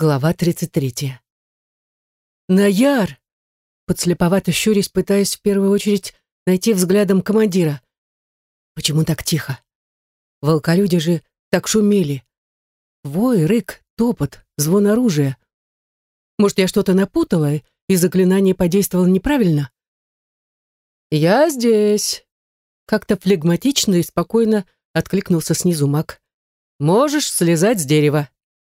Глава 33. «Наяр!» Подслеповато щурясь, пытаясь в первую очередь найти взглядом командира. Почему так тихо? Волколюди же так шумели. Вой, рык, топот, звон оружия. Может, я что-то напутала, и заклинание подействовало неправильно? «Я здесь!» Как-то флегматично и спокойно откликнулся снизу маг. «Можешь слезать с дерева».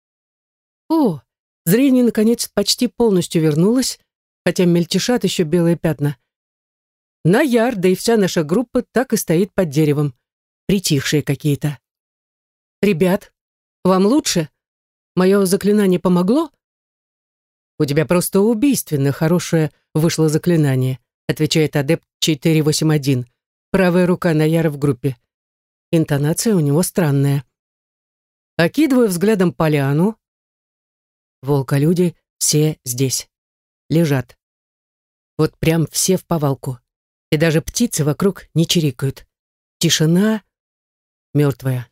О, зрение, наконец, почти полностью вернулось, хотя мельтешат еще белые пятна. Наяр, да и вся наша группа так и стоит под деревом, притихшие какие-то. «Ребят, вам лучше? Мое заклинание помогло?» «У тебя просто убийственно хорошее вышло заклинание», отвечает адепт 481, правая рука Наяра в группе. Интонация у него странная. Окидываю взглядом поляну. Волколюди все здесь. Лежат. Вот прям все в повалку. И даже птицы вокруг не чирикают. Тишина мертвая.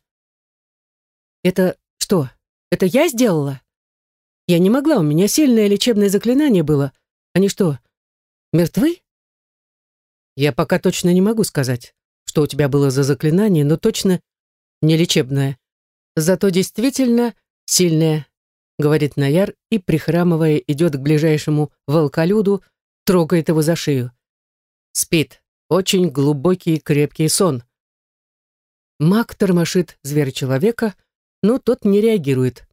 Это что? Это я сделала? Я не могла, у меня сильное лечебное заклинание было. Они что, мертвы? Я пока точно не могу сказать, что у тебя было за заклинание, но точно не лечебное. Зато действительно сильное, говорит Наяр и, прихрамывая, идет к ближайшему волколюду, трогает его за шею. Спит. Очень глубокий и крепкий сон. Маг тормошит зверь-человека, но тот не реагирует.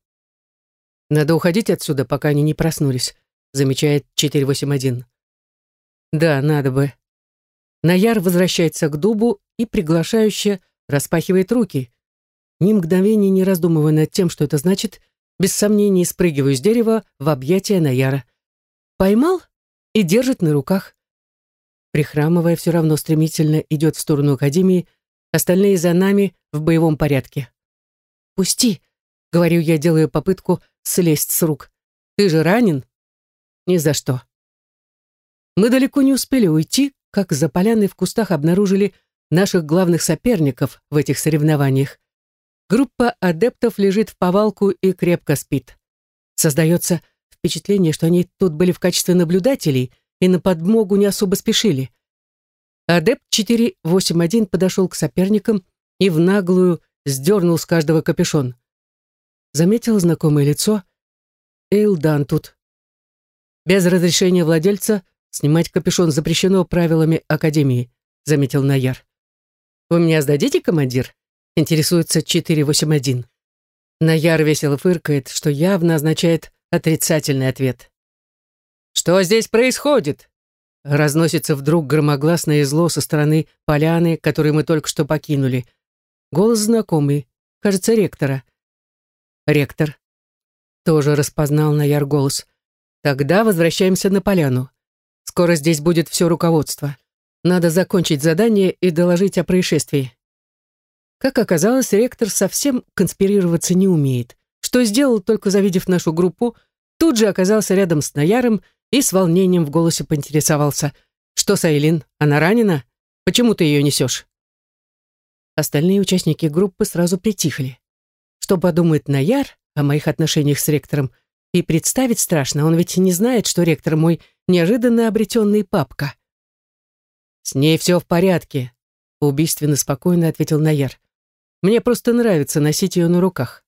«Надо уходить отсюда, пока они не проснулись», замечает 481. «Да, надо бы». Наяр возвращается к дубу и приглашающе распахивает руки. Ни мгновения не раздумывая над тем, что это значит, без сомнений спрыгиваю с дерева в объятия Наяра. Поймал и держит на руках. Прихрамывая, все равно стремительно идет в сторону академии, остальные за нами в боевом порядке. «Пусти», — говорю я, делаю попытку слезть с рук. «Ты же ранен?» «Ни за что». Мы далеко не успели уйти, как за поляной в кустах обнаружили наших главных соперников в этих соревнованиях. Группа адептов лежит в повалку и крепко спит. Создается впечатление, что они тут были в качестве наблюдателей и на подмогу не особо спешили. Адепт 481 подошел к соперникам и в наглую сдернул с каждого капюшон. Заметил знакомое лицо. Эйлдан тут. Без разрешения владельца снимать капюшон запрещено правилами Академии, заметил Наяр. «Вы меня сдадите, командир?» интересуется 481. Наяр весело фыркает, что явно означает отрицательный ответ. «Что здесь происходит?» Разносится вдруг громогласное зло со стороны поляны, которую мы только что покинули. Голос знакомый, кажется, ректора. Ректор. Тоже распознал Наяр голос. «Тогда возвращаемся на поляну. Скоро здесь будет все руководство. Надо закончить задание и доложить о происшествии». Как оказалось, ректор совсем конспирироваться не умеет. Что сделал, только завидев нашу группу, тут же оказался рядом с Наяром и с волнением в голосе поинтересовался. «Что с Айлин? Она ранена? Почему ты ее несешь?» Остальные участники группы сразу притихли. Что подумает Наяр о моих отношениях с ректором, и представить страшно, он ведь не знает, что ректор мой неожиданно обретенный папка. «С ней все в порядке», — убийственно спокойно ответил Наяр. «Мне просто нравится носить ее на руках».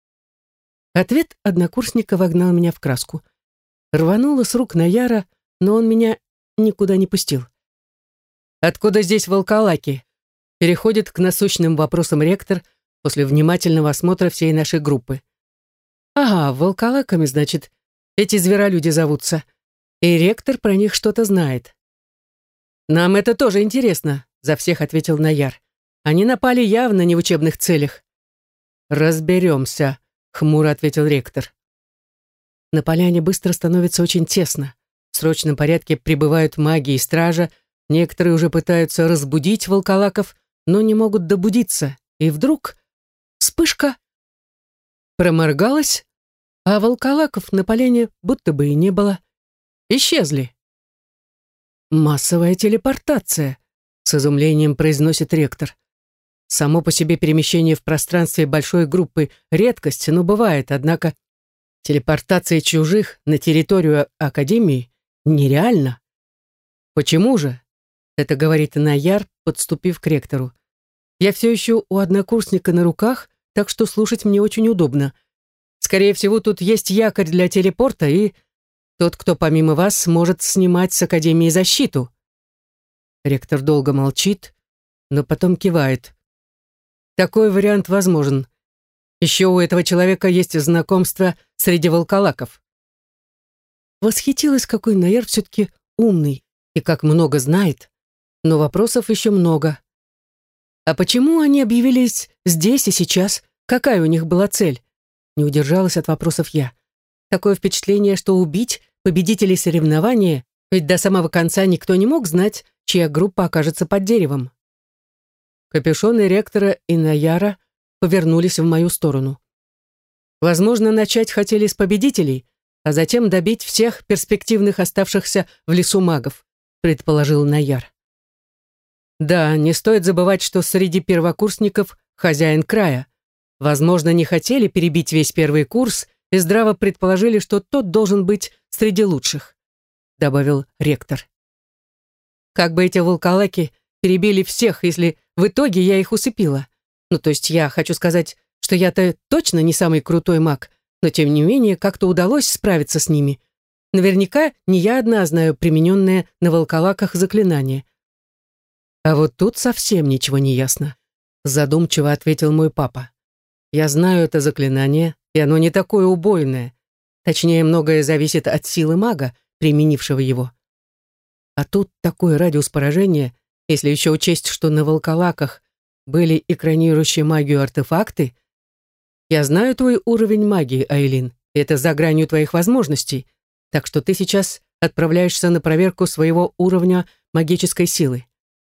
Ответ однокурсника вогнал меня в краску. Рвануло с рук Наяра, но он меня никуда не пустил. «Откуда здесь волколаки?» Переходит к насущным вопросам ректор после внимательного осмотра всей нашей группы. «Ага, волколаками, значит, эти зверолюди зовутся. И ректор про них что-то знает». «Нам это тоже интересно», — за всех ответил Наяр. «Они напали явно не в учебных целях». «Разберемся», — хмуро ответил ректор. На поляне быстро становится очень тесно. В срочном порядке прибывают маги и стража, некоторые уже пытаются разбудить волколаков, но не могут добудиться. И вдруг вспышка. Проморгалась, а волколаков на поляне будто бы и не было. Исчезли. «Массовая телепортация», — с изумлением произносит ректор. Само по себе перемещение в пространстве большой группы — редкость, но бывает, однако Телепортация чужих на территорию Академии нереально. Почему же? Это говорит Наяр, подступив к ректору. Я все еще у однокурсника на руках, так что слушать мне очень удобно. Скорее всего, тут есть якорь для телепорта, и тот, кто помимо вас, может снимать с Академии защиту. Ректор долго молчит, но потом кивает. Такой вариант возможен. Еще у этого человека есть знакомство среди волколаков. Восхитилась, какой Наяр все-таки умный и как много знает, но вопросов еще много. А почему они объявились здесь и сейчас? Какая у них была цель? Не удержалась от вопросов я. Такое впечатление, что убить победителей соревнования, ведь до самого конца никто не мог знать, чья группа окажется под деревом. Капюшоны ректора и Наяра повернулись в мою сторону. Возможно, начать хотели с победителей, а затем добить всех перспективных оставшихся в лесу магов, предположил Наяр. Да, не стоит забывать, что среди первокурсников хозяин края. Возможно, не хотели перебить весь первый курс и здраво предположили, что тот должен быть среди лучших, добавил ректор. Как бы эти волколаки перебили всех, если в итоге я их усыпила? Ну, то есть я хочу сказать, что я-то точно не самый крутой маг, но тем не менее как-то удалось справиться с ними. Наверняка не я одна знаю примененное на волколаках заклинание. А вот тут совсем ничего не ясно, задумчиво ответил мой папа. Я знаю это заклинание, и оно не такое убойное. Точнее, многое зависит от силы мага, применившего его. А тут такой радиус поражения, если еще учесть, что на волколаках были экранирующие магию артефакты. Я знаю твой уровень магии, Айлин, и это за гранью твоих возможностей, так что ты сейчас отправляешься на проверку своего уровня магической силы.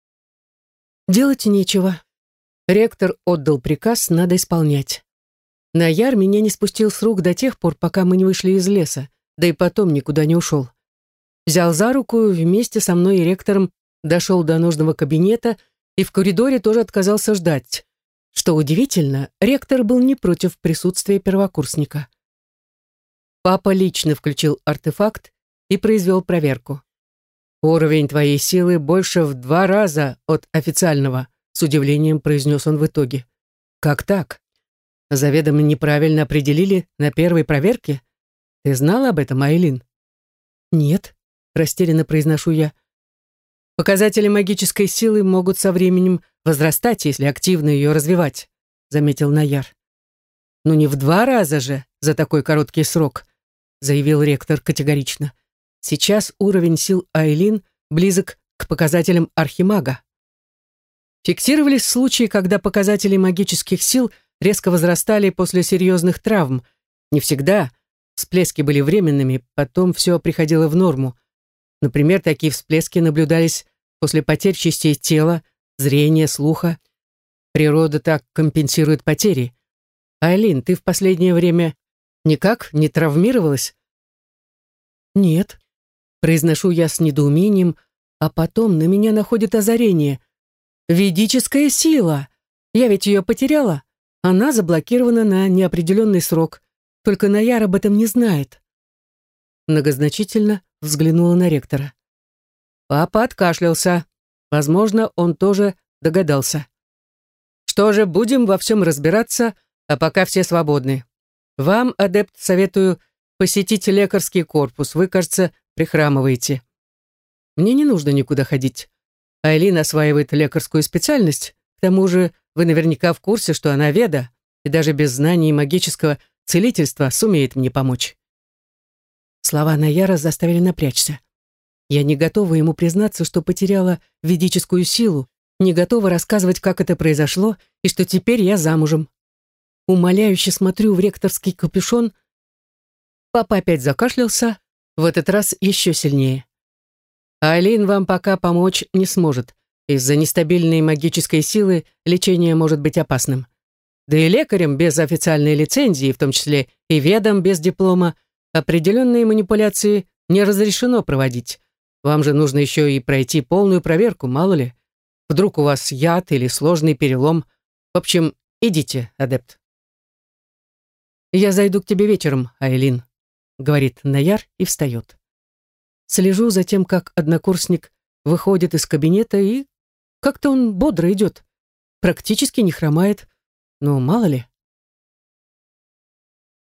Делать нечего. Ректор отдал приказ, надо исполнять. Наяр меня не спустил с рук до тех пор, пока мы не вышли из леса, да и потом никуда не ушел. Взял за руку, вместе со мной и ректором дошел до нужного кабинета и в коридоре тоже отказался ждать. Что удивительно, ректор был не против присутствия первокурсника. Папа лично включил артефакт и произвел проверку. «Уровень твоей силы больше в 2 раза от официального», с удивлением произнес он в итоге. «Как так? Заведомо неправильно определили на первой проверке? Ты знала об этом, Айлин?» «Нет», растерянно произношу я. «Показатели магической силы могут со временем возрастать, если активно ее развивать», заметил Наяр. «Ну не в 2 раза же за такой короткий срок», заявил ректор категорично. «Сейчас уровень сил Айлин близок к показателям архимага». Фиксировались случаи, когда показатели магических сил резко возрастали после серьезных травм. Не всегда. Всплески были временными, потом все приходило в норму. Например, такие всплески наблюдались после потерь частей тела, зрения, слуха. Природа так компенсирует потери. Айлин, ты в последнее время никак не травмировалась? Нет. Произношу я с недоумением, а потом на меня находит озарение. Ведическая сила! Я ведь ее потеряла. Она заблокирована на неопределенный срок. Только Наяр об этом не знает. Многозначительно взглянула на ректора. Папа откашлялся. Возможно, он тоже догадался. Что же, будем во всем разбираться, а пока все свободны. Вам, адепт, советую посетить лекарский корпус. Вы, кажется, прихрамываете. Мне не нужно никуда ходить. Айлин осваивает лекарскую специальность. К тому же вы наверняка в курсе, что она веда, и даже без знаний магического целительства сумеет мне помочь. Слова Наяра заставили напрячься. Я не готова ему признаться, что потеряла ведическую силу, не готова рассказывать, как это произошло, и что теперь я замужем. Умоляюще смотрю в ректорский капюшон. Папа опять закашлялся, в этот раз еще сильнее. Айлин вам пока помочь не сможет. Из-за нестабильной магической силы лечение может быть опасным. Да и лекарям без официальной лицензии, в том числе и ведам без диплома, определенные манипуляции не разрешено проводить. Вам же нужно еще и пройти полную проверку, мало ли. Вдруг у вас яд или сложный перелом. В общем, идите, адепт. Я зайду к тебе вечером, Айлин, говорит Наяр и встает. Слежу за тем, как однокурсник выходит из кабинета, и как-то он бодро идет, практически не хромает, но мало ли.